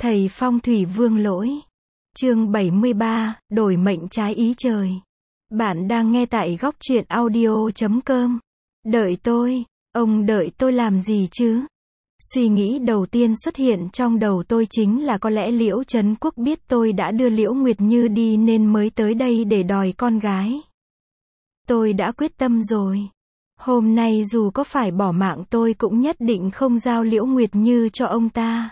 Thầy phong thủy Vương Lỗi. Chương 73, đổi mệnh trái ý trời. Bạn đang nghe tại góc truyện audio.com. Đợi tôi, ông đợi tôi làm gì chứ? Suy nghĩ đầu tiên xuất hiện trong đầu tôi chính là có lẽ Liễu Trấn Quốc biết tôi đã đưa Liễu Nguyệt Như đi nên mới tới đây để đòi con gái. Tôi đã quyết tâm rồi. Hôm nay dù có phải bỏ mạng tôi cũng nhất định không giao Liễu Nguyệt Như cho ông ta.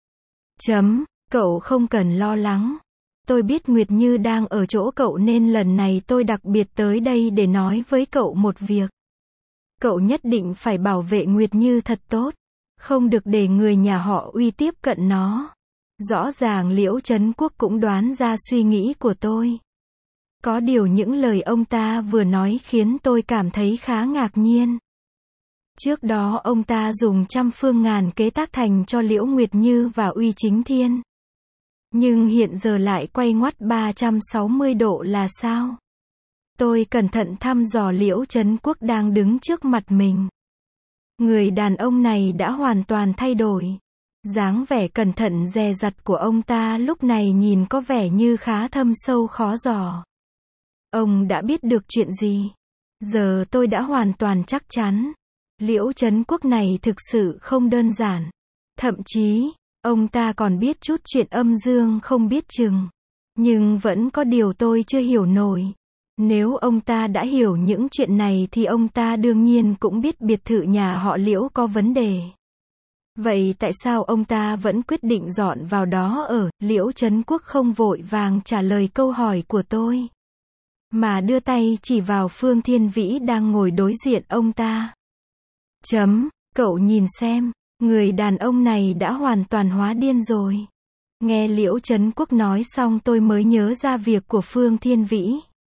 Cậu không cần lo lắng. Tôi biết Nguyệt Như đang ở chỗ cậu nên lần này tôi đặc biệt tới đây để nói với cậu một việc. Cậu nhất định phải bảo vệ Nguyệt Như thật tốt. Không được để người nhà họ Uy tiếp cận nó. Rõ ràng Liễu Trấn Quốc cũng đoán ra suy nghĩ của tôi. Có điều những lời ông ta vừa nói khiến tôi cảm thấy khá ngạc nhiên. Trước đó ông ta dùng trăm phương ngàn kế tác thành cho Liễu Nguyệt Như và Uy Chính Thiên. Nhưng hiện giờ lại quay ngoắt 360 độ là sao? Tôi cẩn thận thăm dò Liễu Trấn Quốc đang đứng trước mặt mình. Người đàn ông này đã hoàn toàn thay đổi. Dáng vẻ cẩn thận dè dặt của ông ta lúc này nhìn có vẻ như khá thâm sâu khó dò. Ông đã biết được chuyện gì? Giờ tôi đã hoàn toàn chắc chắn. Liễu Trấn Quốc này thực sự không đơn giản. Thậm chí, ông ta còn biết chút chuyện âm dương không biết chừng. Nhưng vẫn có điều tôi chưa hiểu nổi. Nếu ông ta đã hiểu những chuyện này thì ông ta đương nhiên cũng biết biệt thự nhà họ Liễu có vấn đề. Vậy tại sao ông ta vẫn quyết định dọn vào đó ở? Liễu Trấn Quốc không vội vàng trả lời câu hỏi của tôi, mà đưa tay chỉ vào Phương Thiên Vĩ đang ngồi đối diện ông ta. Cậu nhìn xem, người đàn ông này đã hoàn toàn hóa điên rồi. Nghe Liễu Trấn Quốc nói xong tôi mới nhớ ra việc của Phương Thiên Vĩ.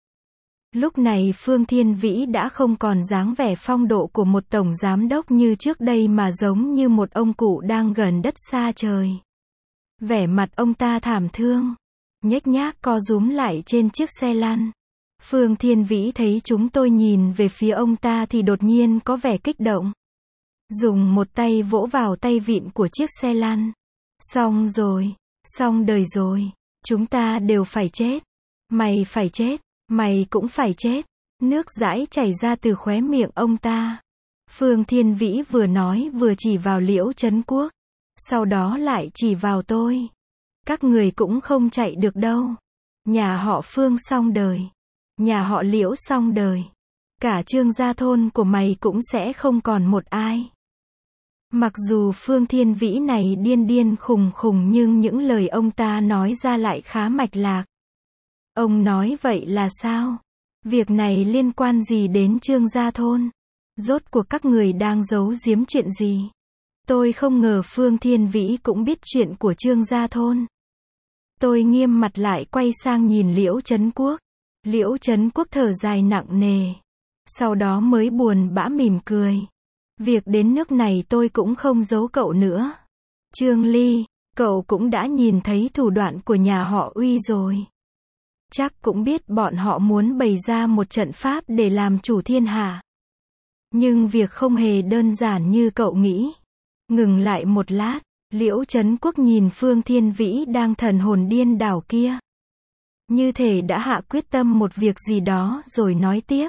Lúc này Phương Thiên Vĩ đã không còn dáng vẻ phong độ của một tổng giám đốc như trước đây mà giống như một ông cụ đang gần đất xa trời. Vẻ mặt ông ta thảm thương, nhếch nhác co rúm lại trên chiếc xe lăn. Phương Thiên Vĩ thấy chúng tôi nhìn về phía ông ta thì đột nhiên có vẻ kích động. Dùng một tay vỗ vào tay vịn của chiếc xe lăn. Xong rồi, xong đời rồi, chúng ta đều phải chết. Mày phải chết, mày cũng phải chết. Nước dãi chảy ra từ khóe miệng ông ta. Phương Thiên Vĩ vừa nói vừa chỉ vào Liễu Trấn Quốc. Sau đó lại chỉ vào tôi. Các người cũng không chạy được đâu. Nhà họ Phương xong đời. Nhà họ Liễu xong đời. Cả Trương gia thôn của mày cũng sẽ không còn một ai. Mặc dù Phương Thiên Vĩ này điên điên khùng khùng nhưng những lời ông ta nói ra lại khá mạch lạc. Ông nói vậy là sao? Việc này liên quan gì đến Trương gia thôn? Rốt cuộc các người đang giấu giếm chuyện gì? Tôi không ngờ Phương Thiên Vĩ cũng biết chuyện của Trương gia thôn. Tôi nghiêm mặt lại quay sang nhìn Liễu Trấn Quốc. Liễu Trấn Quốc thở dài nặng nề. Sau đó mới buồn bã mỉm cười. Việc đến nước này tôi cũng không giấu cậu nữa. Trương Ly, cậu cũng đã nhìn thấy thủ đoạn của nhà họ Uy rồi. Chắc cũng biết bọn họ muốn bày ra một trận pháp để làm chủ thiên hạ. Nhưng việc không hề đơn giản như cậu nghĩ. Ngừng lại một lát, Liễu Trấn Quốc nhìn Phương Thiên Vĩ đang thần hồn điên đảo kia. Như thể đã hạ quyết tâm một việc gì đó rồi nói tiếp.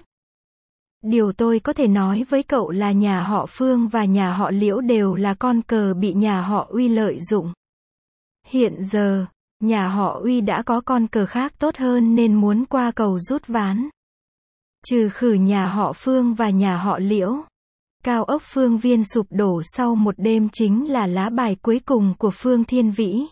Điều tôi có thể nói với cậu là nhà họ Phương và nhà họ Liễu đều là con cờ bị nhà họ Uy lợi dụng. Hiện giờ, nhà họ Uy đã có con cờ khác tốt hơn nên muốn qua cầu rút ván. Trừ khử nhà họ Phương và nhà họ Liễu. Cao ốc Phương Viên sụp đổ sau một đêm chính là lá bài cuối cùng của Phương Thiên Vĩ.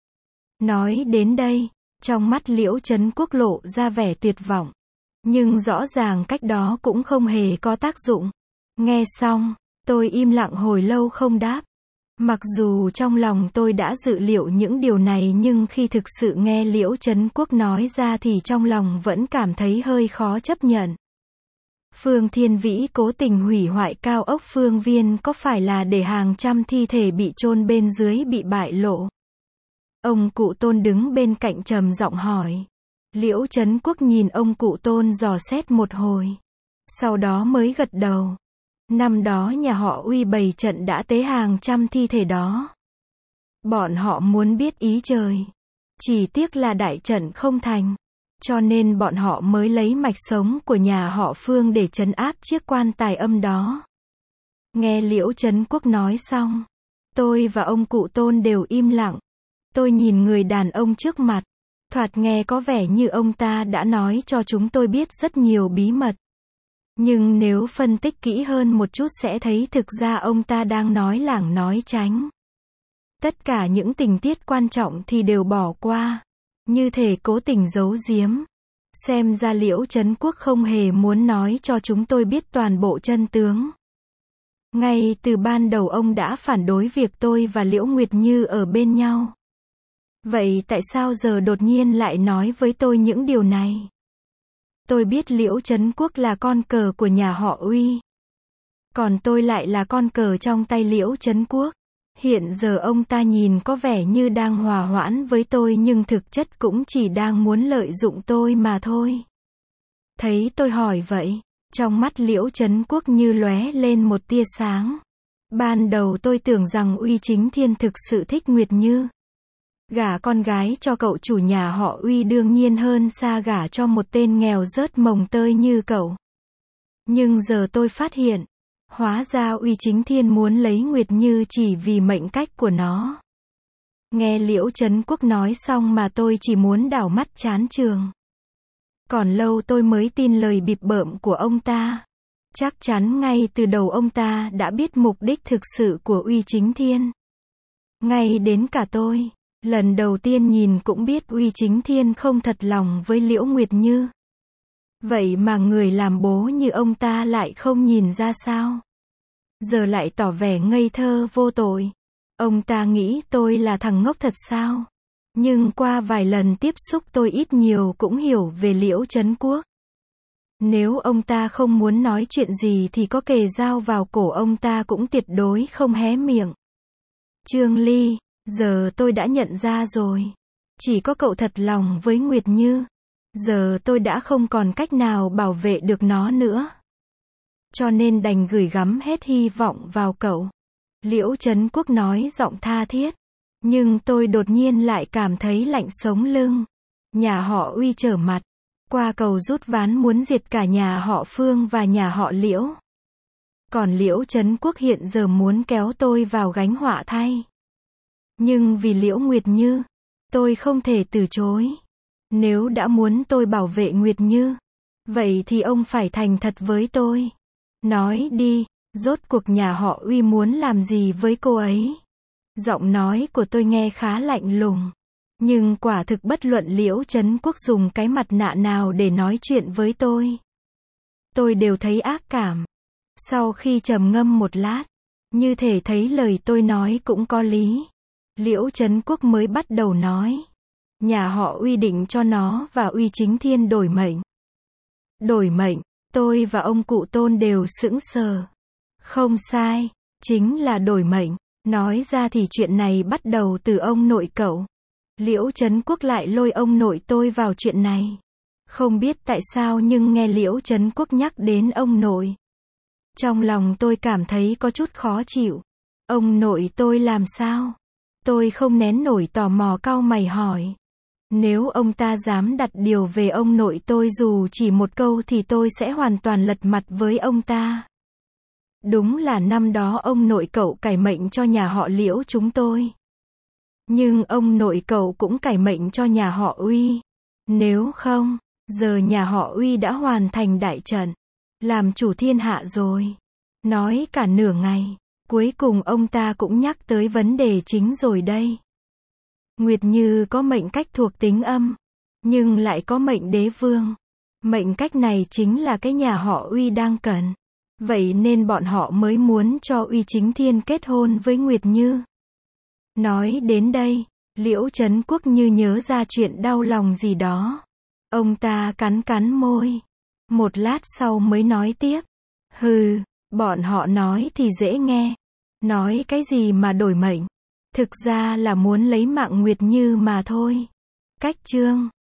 Nói đến đây, trong mắt Liễu Trấn Quốc lộ ra vẻ tuyệt vọng. Nhưng rõ ràng cách đó cũng không hề có tác dụng. Nghe xong, tôi im lặng hồi lâu không đáp. Mặc dù trong lòng tôi đã dự liệu những điều này nhưng khi thực sự nghe Liễu Trấn Quốc nói ra thì trong lòng vẫn cảm thấy hơi khó chấp nhận. Phương Thiên Vĩ cố tình hủy hoại cao ốc Phương Viên có phải là để hàng trăm thi thể bị chôn bên dưới bị bại lộ? Ông cụ Tôn đứng bên cạnh trầm giọng hỏi. Liễu Trấn Quốc nhìn ông cụ Tôn dò xét một hồi. Sau đó mới gật đầu. Năm đó nhà họ Uy bày trận đã tế hàng trăm thi thể đó. Bọn họ muốn biết ý trời. Chỉ tiếc là đại trận không thành. Cho nên bọn họ mới lấy mạch sống của nhà họ Phương để trấn áp chiếc quan tài âm đó. Nghe Liễu Trấn Quốc nói xong, tôi và ông cụ Tôn đều im lặng. Tôi nhìn người đàn ông trước mặt. Thoạt nghe có vẻ như ông ta đã nói cho chúng tôi biết rất nhiều bí mật. Nhưng nếu phân tích kỹ hơn một chút sẽ thấy thực ra ông ta đang nói lảng nói tránh. Tất cả những tình tiết quan trọng thì đều bỏ qua. Như thể cố tình giấu giếm. Xem ra Liễu Trấn Quốc không hề muốn nói cho chúng tôi biết toàn bộ chân tướng. Ngay từ ban đầu ông đã phản đối việc tôi và Liễu Nguyệt Như ở bên nhau. Vậy tại sao giờ đột nhiên lại nói với tôi những điều này? Tôi biết Liễu Trấn Quốc là con cờ của nhà họ Uy. Còn tôi lại là con cờ trong tay Liễu Trấn Quốc. Hiện giờ ông ta nhìn có vẻ như đang hòa hoãn với tôi nhưng thực chất cũng chỉ đang muốn lợi dụng tôi mà thôi. Thấy tôi hỏi vậy, trong mắt Liễu Trấn Quốc như lóe lên một tia sáng. Ban đầu tôi tưởng rằng Uy Chính Thiên thực sự thích Nguyệt Như. Gả con gái cho cậu chủ nhà họ Uy đương nhiên hơn xa gả cho một tên nghèo rớt mồng tơi như cậu. Nhưng giờ tôi phát hiện, hóa ra Uy Chính Thiên muốn lấy Nguyệt Như chỉ vì mệnh cách của nó. Nghe Liễu Trấn Quốc nói xong mà tôi chỉ muốn đảo mắt chán trường. Còn lâu tôi mới tin lời bịp bợm của ông ta. Chắc chắn ngay từ đầu ông ta đã biết mục đích thực sự của Uy Chính Thiên. Ngay đến cả tôi, lần đầu tiên nhìn cũng biết Uy Chính Thiên không thật lòng với Liễu Nguyệt Như. Vậy mà người làm bố như ông ta lại không nhìn ra sao? Giờ lại tỏ vẻ ngây thơ vô tội. Ông ta nghĩ tôi là thằng ngốc thật sao? Nhưng qua vài lần tiếp xúc tôi ít nhiều cũng hiểu về Liễu Trấn Quốc. Nếu ông ta không muốn nói chuyện gì thì có kề dao vào cổ ông ta cũng tuyệt đối không hé miệng. Trương Ly, giờ tôi đã nhận ra rồi. Chỉ có cậu thật lòng với Nguyệt Như. Giờ tôi đã không còn cách nào bảo vệ được nó nữa. Cho nên đành gửi gắm hết hy vọng vào cậu. Liễu Trấn Quốc nói giọng tha thiết. Nhưng tôi đột nhiên lại cảm thấy lạnh sống lưng. Nhà họ Uy trở mặt. Qua cầu rút ván muốn diệt cả nhà họ Phương và nhà họ Liễu. Còn Liễu Trấn Quốc hiện giờ muốn kéo tôi vào gánh họa thay. Nhưng vì Liễu Nguyệt Như, tôi không thể từ chối. Nếu đã muốn tôi bảo vệ Nguyệt Như, vậy thì ông phải thành thật với tôi. Nói đi, rốt cuộc nhà họ Uy muốn làm gì với cô ấy? Giọng nói của tôi nghe khá lạnh lùng. Nhưng quả thực bất luận Liễu Trấn Quốc dùng cái mặt nạ nào để nói chuyện với tôi đều thấy ác cảm. Sau khi trầm ngâm một lát, như thể thấy lời tôi nói cũng có lý, Liễu Trấn Quốc mới bắt đầu nói. Nhà họ Uy định cho nó và Uy Chính Thiên đổi mệnh. Đổi mệnh, tôi và ông cụ Tôn đều sững sờ. Không sai, chính là đổi mệnh. Nói ra thì chuyện này bắt đầu từ ông nội cậu. Liễu Trấn Quốc lại lôi ông nội tôi vào chuyện này. Không biết tại sao nhưng nghe Liễu Trấn Quốc nhắc đến ông nội, trong lòng tôi cảm thấy có chút khó chịu. Ông nội tôi làm sao? Tôi không nén nổi tò mò cau mày hỏi. Nếu ông ta dám đặt điều về ông nội tôi dù chỉ một câu thì tôi sẽ hoàn toàn lật mặt với ông ta. Đúng là năm đó ông nội cậu cải mệnh cho nhà họ Liễu chúng tôi. Nhưng ông nội cậu cũng cải mệnh cho nhà họ Uy. Nếu không, giờ nhà họ Uy đã hoàn thành đại trận, làm chủ thiên hạ rồi. Nói cả nửa ngày, cuối cùng ông ta cũng nhắc tới vấn đề chính rồi đây. Nguyệt Như có mệnh cách thuộc tính âm, nhưng lại có mệnh đế vương. Mệnh cách này chính là cái nhà họ Uy đang cần. Vậy nên bọn họ mới muốn cho Uy Chính Thiên kết hôn với Nguyệt Như. Nói đến đây, Liễu Trấn Quốc như nhớ ra chuyện đau lòng gì đó. Ông ta cắn cắn môi. Một lát sau mới nói tiếp. Hừ, bọn họ nói thì dễ nghe. Nói cái gì mà đổi mệnh. Thực ra là muốn lấy mạng Nguyệt Như mà thôi. Cách chương